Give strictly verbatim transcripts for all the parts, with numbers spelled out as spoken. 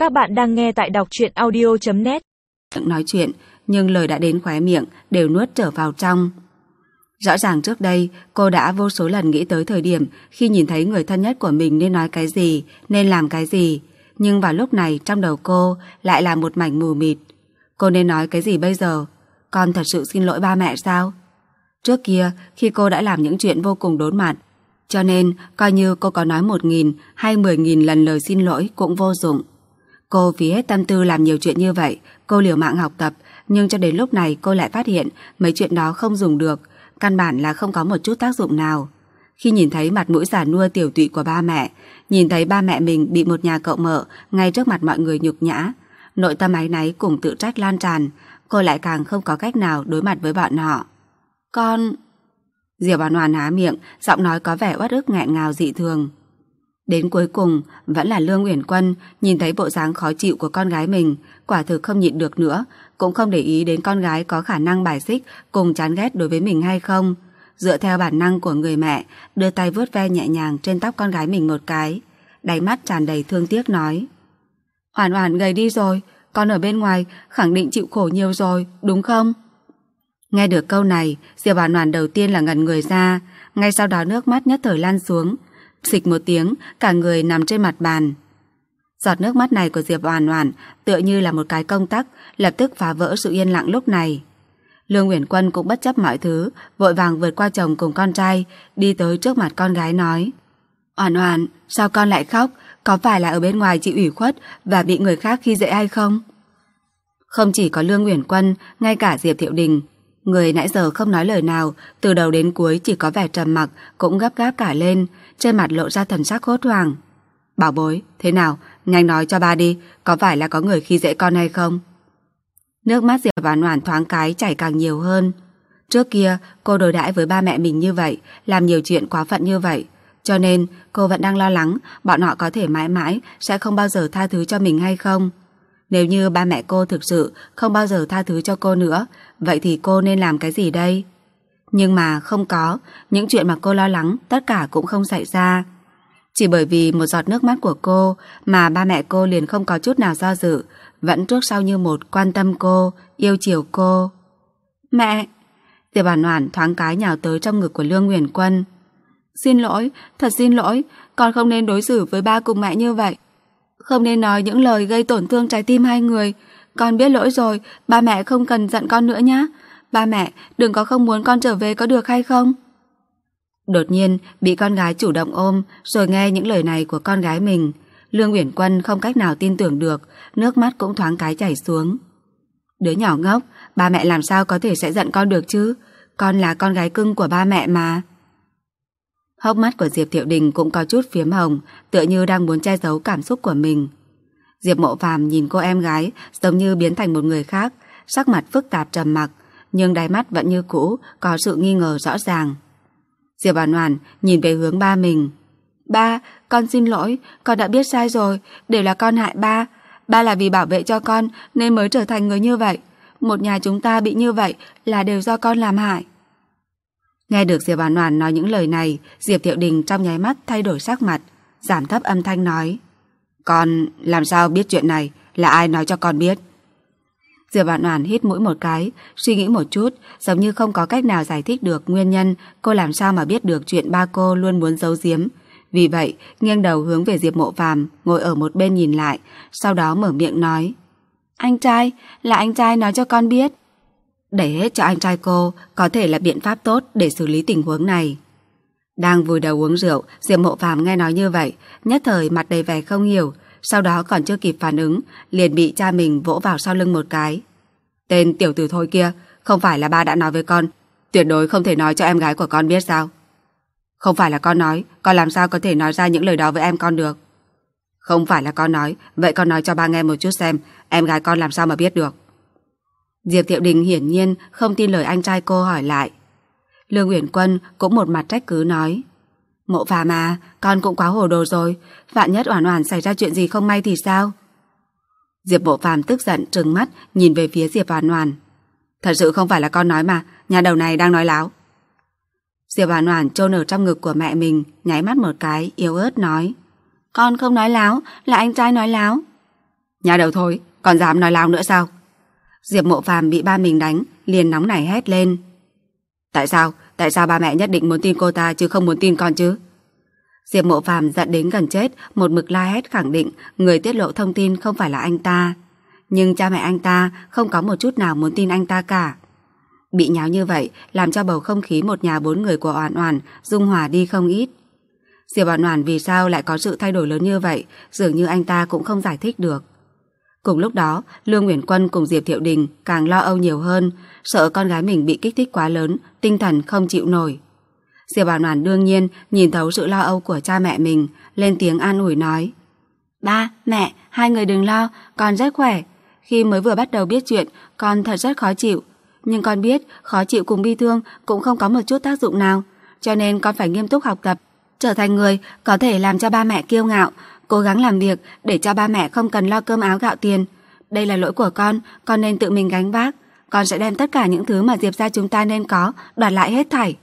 Các bạn đang nghe tại đọc truyện audio chấm net. Nói chuyện, nhưng lời đã đến khóe miệng đều nuốt trở vào trong. Rõ ràng trước đây, cô đã vô số lần nghĩ tới thời điểm khi nhìn thấy người thân nhất của mình nên nói cái gì, nên làm cái gì. Nhưng vào lúc này trong đầu cô lại là một mảnh mù mịt. Cô nên nói cái gì bây giờ? Con thật sự xin lỗi ba mẹ sao? Trước kia, khi cô đã làm những chuyện vô cùng đốn mặt, cho nên coi như cô có nói một nghìn hay mười nghìn lần lời xin lỗi cũng vô dụng. Cô phí hết tâm tư làm nhiều chuyện như vậy, cô liều mạng học tập, nhưng cho đến lúc này cô lại phát hiện mấy chuyện đó không dùng được, căn bản là không có một chút tác dụng nào. Khi nhìn thấy mặt mũi già nua tiểu tụy của ba mẹ, nhìn thấy ba mẹ mình bị một nhà cậu mợ ngay trước mặt mọi người nhục nhã, nội tâm áy náy cùng tự trách lan tràn, cô lại càng không có cách nào đối mặt với bọn họ. Con... Diệp Oản Oản há miệng, giọng nói có vẻ uất ức nghẹn ngào dị thường. Đến cuối cùng, vẫn là Lương Uyển Quân nhìn thấy bộ dáng khó chịu của con gái mình, quả thực không nhịn được nữa, cũng không để ý đến con gái có khả năng bài xích cùng chán ghét đối với mình hay không. Dựa theo bản năng của người mẹ, đưa tay vuốt ve nhẹ nhàng trên tóc con gái mình một cái, đáy mắt tràn đầy thương tiếc nói: Oản Oản gầy đi rồi, con ở bên ngoài khẳng định chịu khổ nhiều rồi, đúng không? Nghe được câu này, Diệp Oản Oản đầu tiên là ngẩn người ra, ngay sau đó nước mắt nhất thời lan xuống, xịch một tiếng, cả người nằm trên mặt bàn. Giọt nước mắt này của Diệp Oản Oản tựa như là một cái công tắc, lập tức phá vỡ sự yên lặng lúc này. Lương Uyển Quân cũng bất chấp mọi thứ, vội vàng vượt qua chồng cùng con trai, đi tới trước mặt con gái nói: Oản Oản, sao con lại khóc? Có phải là ở bên ngoài chịu ủy khuất và bị người khác khi dễ hay không? Không chỉ có Lương Uyển Quân, ngay cả Diệp Thiệu Đình, người nãy giờ không nói lời nào, từ đầu đến cuối chỉ có vẻ trầm mặc, cũng gấp gáp cả lên, trên mặt lộ ra thần sắc hốt hoảng. Bảo bối, thế nào? Nhanh nói cho ba đi, có phải là có người khi dễ con hay không? Nước mắt Diệp Oản Oản thoáng cái chảy càng nhiều hơn. Trước kia, cô đối đãi với ba mẹ mình như vậy, làm nhiều chuyện quá phận như vậy, cho nên cô vẫn đang lo lắng bọn họ có thể mãi mãi sẽ không bao giờ tha thứ cho mình hay không. Nếu như ba mẹ cô thực sự không bao giờ tha thứ cho cô nữa, vậy thì cô nên làm cái gì đây? Nhưng mà không có, những chuyện mà cô lo lắng tất cả cũng không xảy ra. Chỉ bởi vì một giọt nước mắt của cô mà ba mẹ cô liền không có chút nào do dự, vẫn trước sau như một quan tâm cô, yêu chiều cô. Mẹ! Diệp Oản Oản thoáng cái nhào tới trong ngực của Lương Uyển Quân. Xin lỗi, thật xin lỗi, con không nên đối xử với ba cùng mẹ như vậy. Không nên nói những lời gây tổn thương trái tim hai người. Con biết lỗi rồi, ba mẹ không cần giận con nữa nhé. Ba mẹ, đừng có không muốn con trở về có được hay không? Đột nhiên, bị con gái chủ động ôm, rồi nghe những lời này của con gái mình. Lương Uyển Quân không cách nào tin tưởng được, nước mắt cũng thoáng cái chảy xuống. Đứa nhỏ ngốc, ba mẹ làm sao có thể sẽ giận con được chứ? Con là con gái cưng của ba mẹ mà. Hốc mắt của Diệp Thiệu Đình cũng có chút phiếm hồng, tựa như đang muốn che giấu cảm xúc của mình. Diệp Mộ Phàm nhìn cô em gái giống như biến thành một người khác, sắc mặt phức tạp trầm mặc, nhưng đáy mắt vẫn như cũ, có sự nghi ngờ rõ ràng. Diệp Oản Oản nhìn về hướng ba mình. Ba, con xin lỗi, con đã biết sai rồi, đều là con hại ba. Ba là vì bảo vệ cho con nên mới trở thành người như vậy. Một nhà chúng ta bị như vậy là đều do con làm hại. Nghe được Diệp Oản Oản nói những lời này, Diệp Thiệu Đình trong nháy mắt thay đổi sắc mặt, giảm thấp âm thanh nói: Con làm sao biết chuyện này, là ai nói cho con biết? Diệp Oản Oản hít mũi một cái, suy nghĩ một chút, giống như không có cách nào giải thích được nguyên nhân cô làm sao mà biết được chuyện ba cô luôn muốn giấu giếm. Vì vậy, nghiêng đầu hướng về Diệp Mộ Phàm, ngồi ở một bên nhìn lại, sau đó mở miệng nói: Anh trai, là anh trai nói cho con biết. Đẩy hết cho anh trai cô có thể là biện pháp tốt để xử lý tình huống này. Đang vùi đầu uống rượu, Diệp Mộ Phàm nghe nói như vậy, nhất thời mặt đầy vẻ không hiểu, sau đó còn chưa kịp phản ứng, liền bị cha mình vỗ vào sau lưng một cái. Tên tiểu tử thôi kia, không phải là ba đã nói với con, tuyệt đối không thể nói cho em gái của con biết sao? Không phải là con nói, con làm sao có thể nói ra những lời đó với em con được? Không phải là con nói, vậy con nói cho ba nghe một chút xem, em gái con làm sao mà biết được? Diệp Thiệu Đình hiển nhiên không tin lời anh trai cô hỏi lại. Lương Uyển Quân cũng một mặt trách cứ nói: Mộ Phàm à, con cũng quá hồ đồ rồi, vạn nhất Oản Oản xảy ra chuyện gì không may thì sao? Diệp Mộ Phàm tức giận trừng mắt nhìn về phía Diệp Oản Oản. Thật sự không phải là con nói mà, nhà đầu này đang nói láo. Diệp Oản Oản chôn ở trong ngực của mẹ mình, nháy mắt một cái, yếu ớt nói: Con không nói láo, là anh trai nói láo. Nhà đầu thối, còn dám nói láo nữa sao? Diệp Mộ Phàm bị ba mình đánh, liền nóng nảy hét lên. Tại sao? Tại sao ba mẹ nhất định muốn tin cô ta chứ không muốn tin con chứ? Diệp Mộ Phàm giận đến gần chết, một mực la hét khẳng định người tiết lộ thông tin không phải là anh ta. Nhưng cha mẹ anh ta không có một chút nào muốn tin anh ta cả. Bị nháo như vậy làm cho bầu không khí một nhà bốn người của Oản Oản dung hòa đi không ít. Diệp Oản Oản vì sao lại có sự thay đổi lớn như vậy, dường như anh ta cũng không giải thích được. Cùng lúc đó, Lương Uyển Quân cùng Diệp Thiệu Đình càng lo âu nhiều hơn, sợ con gái mình bị kích thích quá lớn, tinh thần không chịu nổi. Diệp Oản Oản đương nhiên nhìn thấu sự lo âu của cha mẹ mình, lên tiếng an ủi nói: Ba, mẹ, hai người đừng lo, con rất khỏe. Khi mới vừa bắt đầu biết chuyện, con thật rất khó chịu. Nhưng con biết khó chịu cùng bi thương cũng không có một chút tác dụng nào, cho nên con phải nghiêm túc học tập, trở thành người có thể làm cho ba mẹ kiêu ngạo, cố gắng làm việc để cho ba mẹ không cần lo cơm áo gạo tiền. Đây là lỗi của con, con nên tự mình gánh vác. Con sẽ đem tất cả những thứ mà Diệp gia chúng ta nên có đoạt lại hết thảy.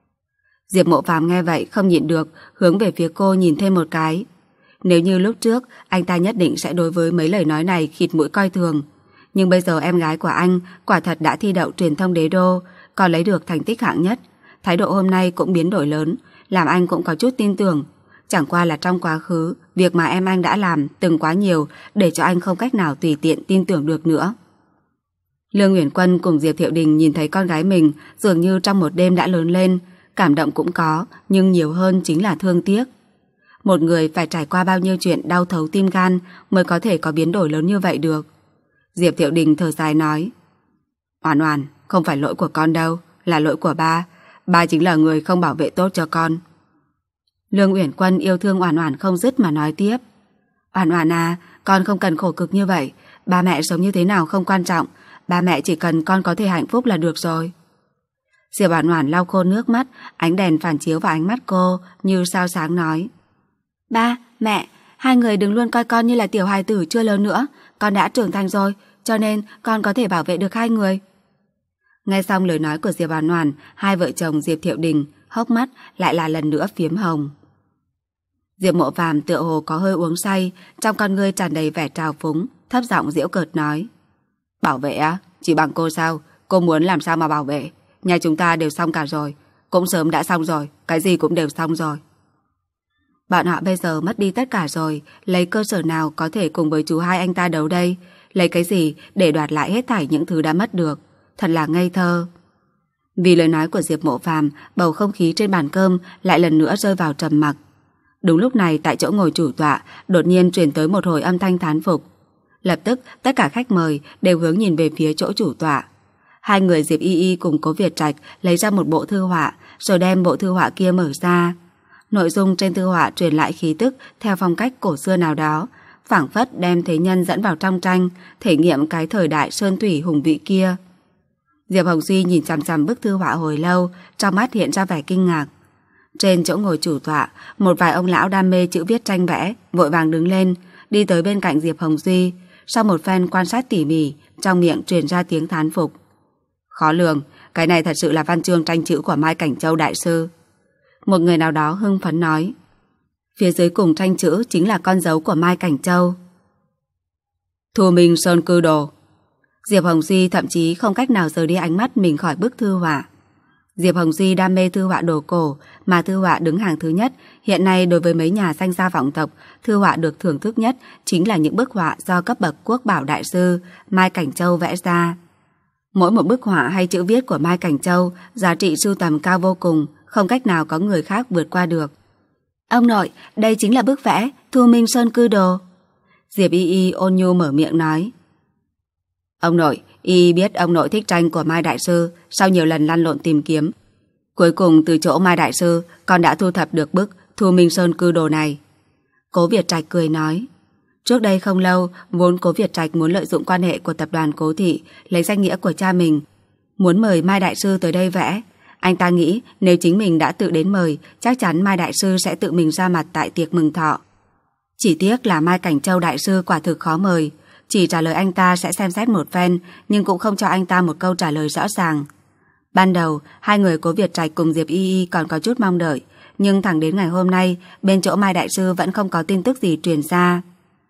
Diệp Mộ Phàm nghe vậy không nhịn được, hướng về phía cô nhìn thêm một cái. Nếu như lúc trước, anh ta nhất định sẽ đối với mấy lời nói này khịt mũi coi thường. Nhưng bây giờ em gái của anh quả thật đã thi đậu truyền thông đế đô, còn lấy được thành tích hạng nhất. Thái độ hôm nay cũng biến đổi lớn, làm anh cũng có chút tin tưởng. Chẳng qua là trong quá khứ, việc mà em anh đã làm từng quá nhiều để cho anh không cách nào tùy tiện tin tưởng được nữa. Lương Uyển Quân cùng Diệp Thiệu Đình nhìn thấy con gái mình dường như trong một đêm đã lớn lên, cảm động cũng có, nhưng nhiều hơn chính là thương tiếc. Một người phải trải qua bao nhiêu chuyện đau thấu tim gan mới có thể có biến đổi lớn như vậy được. Diệp Thiệu Đình thở dài nói: Oản Oản, không phải lỗi của con đâu, là lỗi của ba. Ba chính là người không bảo vệ tốt cho con. Lương Uyển Quân yêu thương Oản Oản không dứt mà nói tiếp: Oản Oản à, con không cần khổ cực như vậy. Ba mẹ sống như thế nào không quan trọng, ba mẹ chỉ cần con có thể hạnh phúc là được rồi. Diệp Oản Oản lau khô nước mắt, ánh đèn phản chiếu vào ánh mắt cô như sao sáng nói: Ba, mẹ, hai người đừng luôn coi con như là tiểu hài tử chưa lớn nữa. Con đã trưởng thành rồi, cho nên con có thể bảo vệ được hai người. Nghe xong lời nói của Diệp Oản Oản, hai vợ chồng Diệp Thiệu Đình hốc mắt lại là lần nữa phiếm hồng. Diệp Mộ Phàm tựa hồ có hơi uống say, trong con ngươi tràn đầy vẻ trào phúng, thấp giọng giễu cợt nói: Bảo vệ á? Chỉ bằng cô sao? Cô muốn làm sao mà bảo vệ? Nhà chúng ta đều xong cả rồi, cũng sớm đã xong rồi, cái gì cũng đều xong rồi. Bọn họ bây giờ mất đi tất cả rồi, lấy cơ sở nào có thể cùng với chú hai anh ta đấu đây? Lấy cái gì để đoạt lại hết thảy những thứ đã mất được? Thật là ngây thơ. Vì lời nói của Diệp Mộ Phàm, bầu không khí trên bàn cơm lại lần nữa rơi vào trầm mặc. Đúng lúc này, tại chỗ ngồi chủ tọa đột nhiên truyền tới một hồi âm thanh thán phục. Lập tức tất cả khách mời đều hướng nhìn về phía chỗ chủ tọa. Hai người Diệp Y Y cùng Cố Việt Trạch lấy ra một bộ thư họa, rồi đem bộ thư họa kia mở ra. Nội dung trên thư họa truyền lại khí tức theo phong cách cổ xưa nào đó, phảng phất đem thế nhân dẫn vào trong tranh, thể nghiệm cái thời đại sơn thủy hùng vĩ kia. Diệp Hồng Duy nhìn chằm chằm bức thư họa hồi lâu, trong mắt hiện ra vẻ kinh ngạc. Trên chỗ ngồi chủ tọa, một vài ông lão đam mê chữ viết tranh vẽ vội vàng đứng lên, đi tới bên cạnh Diệp Hồng Duy. Sau một phen quan sát tỉ mỉ, trong miệng truyền ra tiếng thán phục: Khó lường, cái này thật sự là văn chương tranh chữ của Mai Cảnh Châu đại sư. Một người nào đó hưng phấn nói. Phía dưới cùng tranh chữ chính là con dấu của Mai Cảnh Châu. Thu Minh Sơn Cư Đồ. Diệp Hồng Duy thậm chí không cách nào rời đi ánh mắt mình khỏi bức thư họa. Diệp Hồng Duy đam mê thư họa đồ cổ, mà thư họa đứng hàng thứ nhất. Hiện nay đối với mấy nhà danh gia vọng tộc, thư họa được thưởng thức nhất chính là những bức họa do cấp bậc quốc bảo đại sư Mai Cảnh Châu vẽ ra. Mỗi một bức họa hay chữ viết của Mai Cảnh Châu giá trị sưu tầm cao vô cùng, không cách nào có người khác vượt qua được. Ông nội, đây chính là bức vẽ Thu Minh Sơn Cư Đồ. Diệp Y Y ôn nhu mở miệng nói. Ông nội, Y biết ông nội thích tranh của Mai đại sư, sau nhiều lần lăn lộn tìm kiếm, cuối cùng từ chỗ Mai đại sư con đã thu thập được bức Thu Minh Sơn Cư Đồ này. Cố Việt Trạch cười nói. Trước đây không lâu, vốn Cố Việt Trạch muốn lợi dụng quan hệ của tập đoàn Cố Thị, lấy danh nghĩa của cha mình, muốn mời Mai đại sư tới đây vẽ. Anh ta nghĩ nếu chính mình đã tự đến mời, chắc chắn Mai đại sư sẽ tự mình ra mặt tại tiệc mừng thọ. Chỉ tiếc là Mai Cảnh Châu đại sư quả thực khó mời, chỉ trả lời anh ta sẽ xem xét một phen, nhưng cũng không cho anh ta một câu trả lời rõ ràng. Ban đầu, hai người Cố Việt Trạch cùng Diệp Y Y còn có chút mong đợi, nhưng thẳng đến ngày hôm nay, bên chỗ Mai đại sư vẫn không có tin tức gì truyền ra.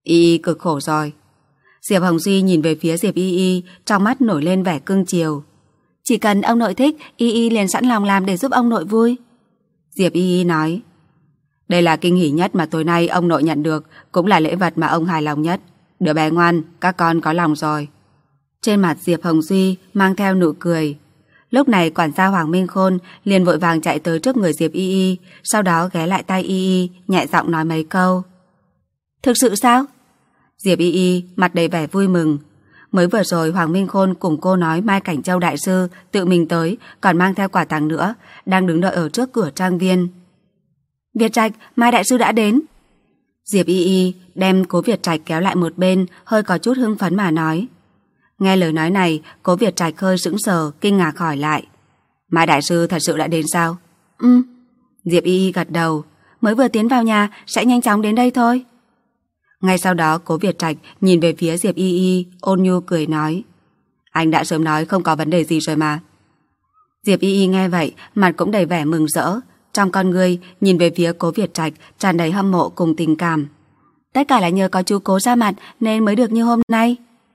Y Y cực khổ rồi. Diệp Hồng Duy nhìn về phía Diệp Y Y, trong mắt nổi lên vẻ cưng chiều. Chỉ cần ông nội thích, Y Y liền sẵn lòng làm để giúp ông nội vui. Diệp Y Y nói, đây là kinh hỉ nhất mà tối nay ông nội nhận được, cũng là lễ vật mà ông hài lòng nhất. Đứa bé ngoan, các con có lòng rồi. Trên mặt Diệp Hồng Duy mang theo nụ cười. Lúc này quản gia Hoàng Minh Khôn liền vội vàng chạy tới trước người Diệp Y Y, sau đó ghé lại tai Y Y, nhẹ giọng nói mấy câu. Thực sự sao? Diệp Y Y mặt đầy vẻ vui mừng. Mới vừa rồi Hoàng Minh Khôn cùng cô nói Mai Cảnh Châu đại sư tự mình tới, còn mang theo quà tặng nữa, đang đứng đợi ở trước cửa trang viên. Việt Trạch, Mai đại sư đã đến. Diệp Y Y đem Cố Việt Trạch kéo lại một bên, hơi có chút hưng phấn mà nói. Nghe lời nói này, Cố Việt Trạch hơi sững sờ, kinh ngạc hỏi lại. Mai đại sư thật sự đã đến sao? Ừ. Diệp Y Y gật đầu. Mới vừa tiến vào nhà, sẽ nhanh chóng đến đây thôi. Ngay sau đó Cố Việt Trạch nhìn về phía Diệp Y Y, ôn nhu cười nói. Anh đã sớm nói không có vấn đề gì rồi mà. Diệp Y Y nghe vậy, mặt cũng đầy vẻ mừng rỡ. Trong con ngươi nhìn về phía Cố Việt Trạch tràn đầy hâm mộ cùng tình cảm. Tất cả là nhờ có chú Cố ra mặt nên mới được như hôm nay.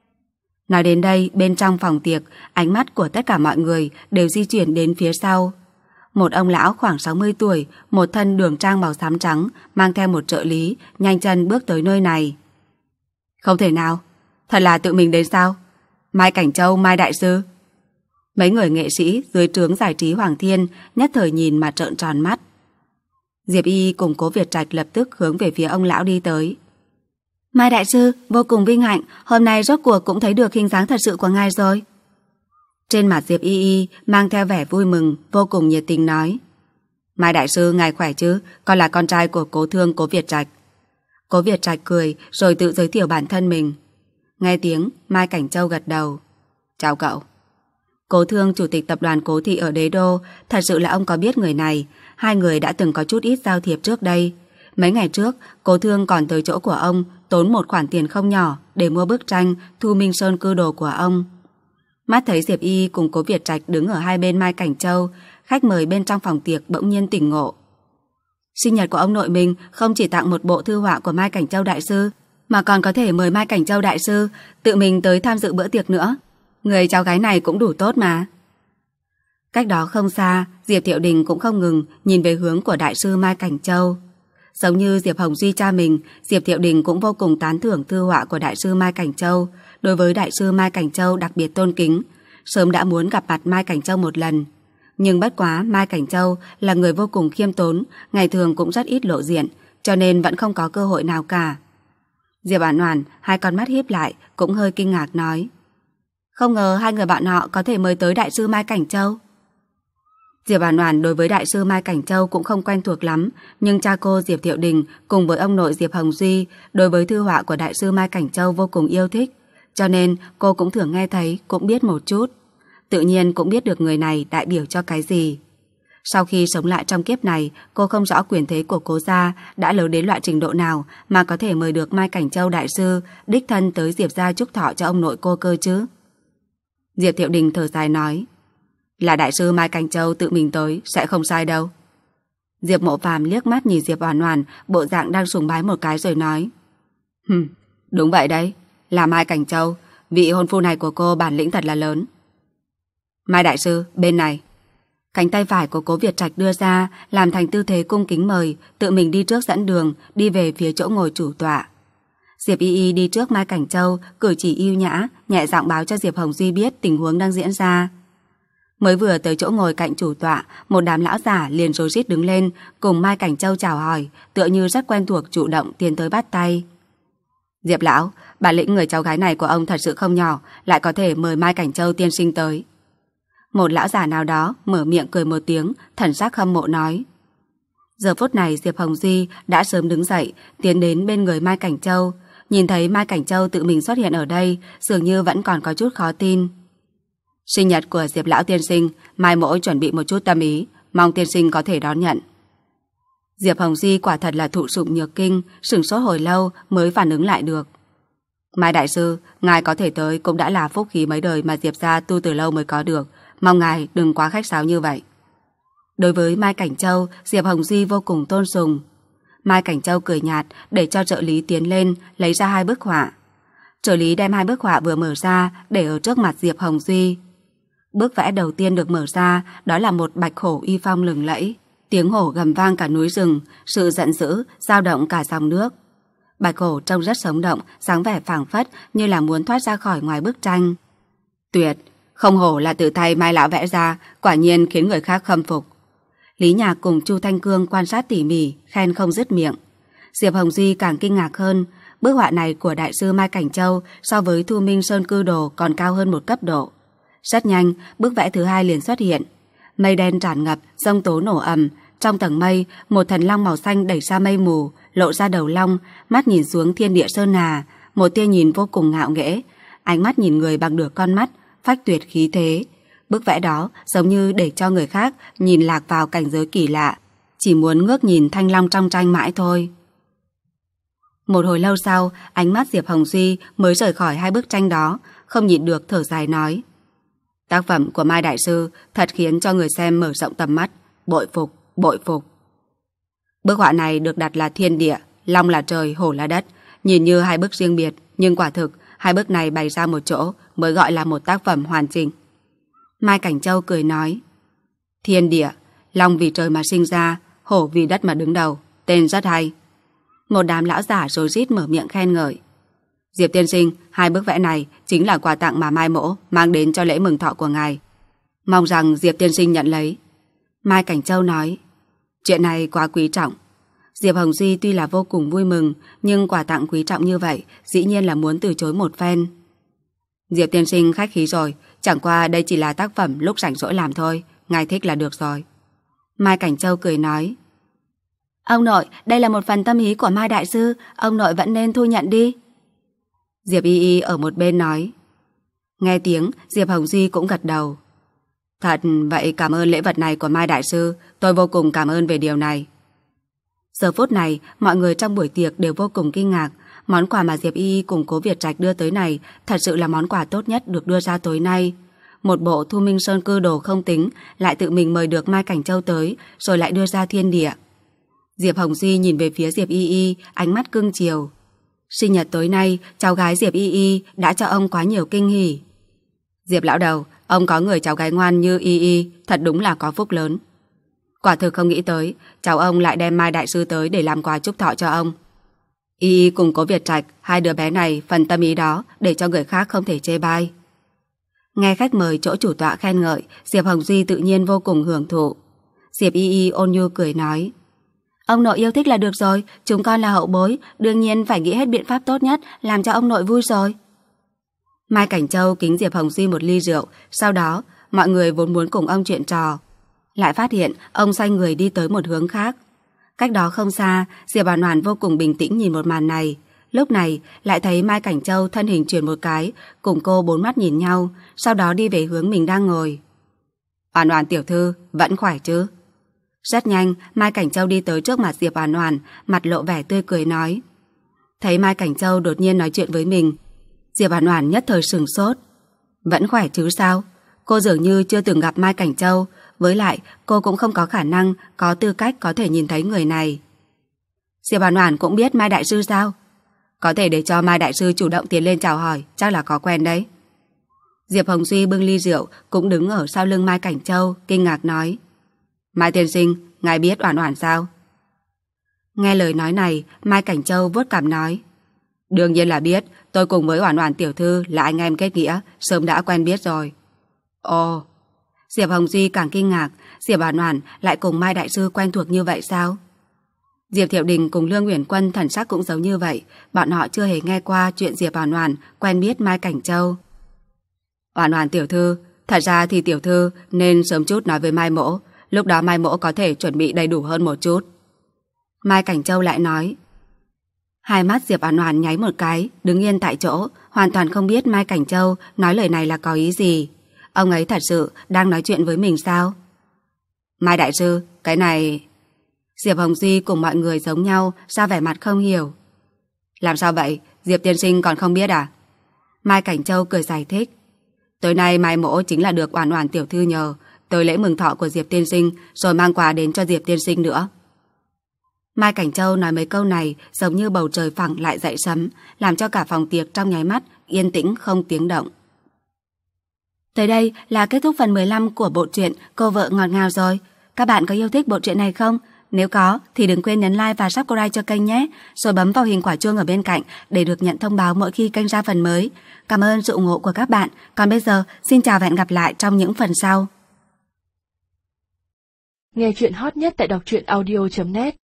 Nói đến đây, bên trong phòng tiệc, ánh mắt của tất cả mọi người đều di chuyển đến phía sau. Một ông lão khoảng sáu mươi tuổi, một thân đường trang màu xám trắng, mang theo một trợ lý, nhanh chân bước tới nơi này. Không thể nào, thật là tự mình đến sao? Mai Cảnh Châu, Mai đại sư. Mấy người nghệ sĩ dưới trướng giải trí Hoàng Thiên nhất thời nhìn mà trợn tròn mắt. Diệp Y cùng Cố Việt Trạch lập tức hướng về phía ông lão đi tới. Mai đại sư, vô cùng vinh hạnh, hôm nay rốt cuộc cũng thấy được hình dáng thật sự của ngài rồi. Trên mặt Diệp Y Y mang theo vẻ vui mừng, vô cùng nhiệt tình nói. Mai đại sư, ngài khỏe chứ, con là con trai của Cố Thương Cố Việt Trạch. Cố Việt Trạch cười rồi tự giới thiệu bản thân mình. Nghe tiếng, Mai Cảnh Châu gật đầu. Chào cậu. Cố Thương, chủ tịch tập đoàn Cố Thị ở Đế Đô, thật sự là ông có biết người này. Hai người đã từng có chút ít giao thiệp trước đây. Mấy ngày trước, Cố Thương còn tới chỗ của ông, tốn một khoản tiền không nhỏ để mua bức tranh Thu Minh Sơn cư đồ của ông. Mắt thấy Diệp Y cùng Cố Việt Trạch đứng ở hai bên Mai Cảnh Châu, khách mời bên trong phòng tiệc bỗng nhiên tỉnh ngộ. Sinh nhật của ông nội mình không chỉ tặng một bộ thư họa của Mai Cảnh Châu đại sư, mà còn có thể mời Mai Cảnh Châu đại sư tự mình tới tham dự bữa tiệc nữa. Người cháu gái này cũng đủ tốt mà. Cách đó không xa, Diệp Thiệu Đình cũng không ngừng nhìn về hướng của đại sư Mai Cảnh Châu. Giống như Diệp Hồng Duy cha mình, Diệp Thiệu Đình cũng vô cùng tán thưởng thư họa của đại sư Mai Cảnh Châu. Đối với đại sư Mai Cảnh Châu đặc biệt tôn kính, sớm đã muốn gặp mặt Mai Cảnh Châu một lần. Nhưng bất quá Mai Cảnh Châu là người vô cùng khiêm tốn, ngày thường cũng rất ít lộ diện, cho nên vẫn không có cơ hội nào cả. Diệp Oản Oản hai con mắt híp lại, cũng hơi kinh ngạc nói. Không ngờ hai người bạn họ có thể mời tới đại sư Mai Cảnh Châu. Diệp Oản Oản đối với đại sư Mai Cảnh Châu cũng không quen thuộc lắm, nhưng cha cô Diệp Thiệu Đình cùng với ông nội Diệp Hồng Duy đối với thư họa của đại sư Mai Cảnh Châu vô cùng yêu thích, cho nên cô cũng thường nghe thấy, cũng biết một chút. Tự nhiên cũng biết được người này đại biểu cho cái gì. Sau khi sống lại trong kiếp này, cô không rõ quyền thế của Cố gia đã lớn đến loại trình độ nào mà có thể mời được Mai Cảnh Châu đại sư đích thân tới Diệp gia chúc thọ cho ông nội cô cơ chứ. Diệp Thiệu Đình thở dài nói. Là đại sư Mai Cảnh Châu tự mình tới, sẽ không sai đâu. Diệp Mộ Phàm liếc mắt nhìn Diệp Oản Oản, bộ dạng đang sùng bái một cái rồi nói. Hừm, đúng vậy đấy, là Mai Cảnh Châu, vị hôn phu này của cô bản lĩnh thật là lớn. Mai đại sư, bên này. Cánh tay phải của Cố Việt Trạch đưa ra, làm thành tư thế cung kính mời, tự mình đi trước dẫn đường, đi về phía chỗ ngồi chủ tọa. Diệp Y Y đi trước Mai Cảnh Châu, cử chỉ yêu nhã, nhẹ giọng báo cho Diệp Hồng Duy biết tình huống đang diễn ra. Mới vừa tới chỗ ngồi cạnh chủ tọa, một đám lão giả liền rối rít đứng lên, cùng Mai Cảnh Châu chào hỏi, tựa như rất quen thuộc chủ động tiến tới bắt tay. Diệp lão, bản lĩnh người cháu gái này của ông thật sự không nhỏ, lại có thể mời Mai Cảnh Châu tiên sinh tới. Một lão giả nào đó mở miệng cười một tiếng, thần sắc hâm mộ nói. Giờ phút này Diệp Hồng Duy đã sớm đứng dậy, tiến đến bên người Mai Cảnh Châu, nhìn thấy Mai Cảnh Châu tự mình xuất hiện ở đây, dường như vẫn còn có chút khó tin. Sinh nhật của Diệp lão tiên sinh, mai mỗ chuẩn bị một chút tâm ý, mong tiên sinh có thể đón nhận. Diệp Hồng Duy quả thật là thụ sủng nhược kinh, sửng sốt hồi lâu mới phản ứng lại được. Mai đại sư, ngài có thể tới cũng đã là phúc khí mấy đời mà Diệp gia tu từ lâu mới có được, mong ngài đừng quá khách sáo như vậy. Đối với Mai Cảnh Châu, Diệp Hồng Duy vô cùng tôn sùng. Mai Cảnh Châu cười nhạt để cho trợ lý tiến lên lấy ra hai bức họa. Trợ lý đem hai bức họa vừa mở ra để ở trước mặt Diệp Hồng Duy. Bức vẽ đầu tiên được mở ra đó là một bạch hổ uy phong lừng lẫy. Tiếng hổ gầm vang cả núi rừng, sự giận dữ dao động cả dòng nước. Bạch hổ trông rất sống động, dáng vẻ phảng phất như là muốn thoát ra khỏi ngoài bức tranh. Tuyệt, không hổ là tự tay Mai lão vẽ ra, quả nhiên khiến người khác khâm phục. Lý Nhạc cùng Chu Thanh Cương quan sát tỉ mỉ, khen không dứt miệng. Diệp Hồng Duy càng kinh ngạc hơn, bức họa này của đại sư Mai Cảnh Châu so với Thu Minh Sơn Cư Đồ còn cao hơn một cấp độ. Rất nhanh, bức vẽ thứ hai liền xuất hiện. Mây đen tràn ngập, giông tố nổ ầm. Trong tầng mây, một thần long màu xanh đẩy ra mây mù, lộ ra đầu long, mắt nhìn xuống thiên địa sơn hà, một tia nhìn vô cùng ngạo nghễ, ánh mắt nhìn người bằng được con mắt, phách tuyệt khí thế. Bức vẽ đó giống như để cho người khác nhìn lạc vào cảnh giới kỳ lạ, chỉ muốn ngước nhìn thanh long trong tranh mãi thôi. Một hồi lâu sau, ánh mắt Diệp Hồng Duy mới rời khỏi hai bức tranh đó, không nhịn được thở dài nói: tác phẩm của Mai đại sư thật khiến cho người xem mở rộng tầm mắt, bội phục, bội phục. Bức họa này được đặt là thiên địa, long là trời, hổ là đất, nhìn như hai bức riêng biệt, nhưng quả thực hai bức này bày ra một chỗ mới gọi là một tác phẩm hoàn chỉnh. Mai Cảnh Châu cười nói: thiên địa, long vì trời mà sinh ra, hổ vì đất mà đứng đầu, tên rất hay. Một đám lão giả rối rít mở miệng khen ngợi. Diệp tiên sinh, hai bức vẽ này chính là quà tặng mà Mai mỗ mang đến cho lễ mừng thọ của ngài, mong rằng Diệp tiên sinh nhận lấy. Mai Cảnh Châu nói: chuyện này quá quý trọng. Diệp Hồng Duy tuy là vô cùng vui mừng, nhưng quà tặng quý trọng như vậy dĩ nhiên là muốn từ chối một phen. Diệp tiên sinh khách khí rồi, chẳng qua đây chỉ là tác phẩm lúc rảnh rỗi làm thôi, ngài thích là được rồi. Mai Cảnh Châu cười nói: ông nội, đây là một phần tâm ý của Mai đại sư, ông nội vẫn nên thu nhận đi. Diệp Y Y ở một bên nói. Nghe tiếng, Diệp Hồng Duy cũng gật đầu. Thật, vậy cảm ơn lễ vật này của Mai đại sư, tôi vô cùng cảm ơn về điều này. Giờ phút này, mọi người trong buổi tiệc đều vô cùng kinh ngạc. Món quà mà Diệp Y Y cùng Cố Việt Trạch đưa tới này thật sự là món quà tốt nhất được đưa ra tối nay. Một bộ Thu Minh Sơn Cư Đồ không tính, lại tự mình mời được Mai Cảnh Châu tới, rồi lại đưa ra thiên địa. Diệp Hồng Duy nhìn về phía Diệp Y Y, ánh mắt cưng chiều. Sinh nhật tối nay, cháu gái Diệp Y Y đã cho ông quá nhiều kinh hỉ. Diệp lão đầu, ông có người cháu gái ngoan như Y Y, thật đúng là có phúc lớn. Quả thực không nghĩ tới, cháu ông lại đem Mai đại sư tới để làm quà chúc thọ cho ông. Y Y cùng Cố Việt Trạch, hai đứa bé này phần tâm ý đó để cho người khác không thể chê bai. Nghe khách mời chỗ chủ tọa khen ngợi, Diệp Hồng Duy tự nhiên vô cùng hưởng thụ. Diệp Y Y ôn nhu cười nói: ông nội yêu thích là được rồi, chúng con là hậu bối, đương nhiên phải nghĩ hết biện pháp tốt nhất làm cho ông nội vui rồi. Mai Cảnh Châu kính Diệp Hồng Duy một ly rượu, sau đó mọi người vốn muốn cùng ông chuyện trò, lại phát hiện ông xoay người đi tới một hướng khác. Cách đó không xa, Diệp Hoàn Hoàn vô cùng bình tĩnh nhìn một màn này. Lúc này lại thấy Mai Cảnh Châu thân hình chuyển một cái, cùng cô bốn mắt nhìn nhau, sau đó đi về hướng mình đang ngồi. Hoàn Hoàn tiểu thư, vẫn khỏe chứ? Rất nhanh, Mai Cảnh Châu đi tới trước mặt Diệp Hoàn Hoàn, mặt lộ vẻ tươi cười nói. Thấy Mai Cảnh Châu đột nhiên nói chuyện với mình, Diệp Hoàn Hoàn nhất thời sửng sốt. Vẫn khỏe chứ sao? Cô dường như chưa từng gặp Mai Cảnh Châu, với lại cô cũng không có khả năng, có tư cách có thể nhìn thấy người này. Diệp Hoàn Hoàn cũng biết Mai đại sư sao? Có thể để cho Mai đại sư chủ động tiến lên chào hỏi, chắc là có quen đấy. Diệp Hồng Duy bưng ly rượu, cũng đứng ở sau lưng Mai Cảnh Châu, kinh ngạc nói. Mai tiên sinh, ngài biết Hoàn Hoàn sao? Nghe lời nói này, Mai Cảnh Châu vuốt cằm nói. Đương nhiên là biết, tôi cùng với Hoàn Hoàn tiểu thư là anh em kết nghĩa, sớm đã quen biết rồi. Ồ, Diệp Hồng Duy càng kinh ngạc, Diệp Hoàn Hoàn lại cùng Mai đại sư quen thuộc như vậy sao? Diệp Thiệu Đình cùng Lương Uyển Quân thần sắc cũng giống như vậy, bọn họ chưa hề nghe qua chuyện Diệp Hoàn Hoàn quen biết Mai Cảnh Châu. Hoàn Hoàn tiểu thư, thật ra thì tiểu thư nên sớm chút nói với Mai mỗ, lúc đó Mai mỗ có thể chuẩn bị đầy đủ hơn một chút. Mai Cảnh Châu lại nói. Hai mắt Diệp Hoàn Hoàn nháy một cái, đứng yên tại chỗ, hoàn toàn không biết Mai Cảnh Châu nói lời này là có ý gì. Ông ấy thật sự đang nói chuyện với mình sao? Mai đại sư, cái này... Diệp Hồng Duy cùng mọi người giống nhau, ra vẻ mặt không hiểu. Làm sao vậy? Diệp tiên sinh còn không biết à? Mai Cảnh Châu cười giải thích. Tối nay Mai mỗ chính là được Hoàn Hoàn tiểu thư nhờ tới lễ mừng thọ của Diệp tiên sinh, rồi mang quà đến cho Diệp tiên sinh nữa. Mai Cảnh Châu nói mấy câu này giống như bầu trời phẳng lại dậy sấm, làm cho cả phòng tiệc trong nháy mắt yên tĩnh không tiếng động. Tới đây là kết thúc phần mười lăm của bộ truyện Cô Vợ Ngọt Ngào rồi. Các bạn có yêu thích bộ truyện này không? Nếu có thì đừng quên nhấn like và subscribe cho kênh nhé, rồi bấm vào hình quả chuông ở bên cạnh để được nhận thông báo mỗi khi kênh ra phần mới. Cảm ơn sự ủng hộ của các bạn. Còn bây giờ, xin chào và hẹn gặp lại trong những phần sau. Nghe chuyện hot nhất tại đọc truyện audio chấm net.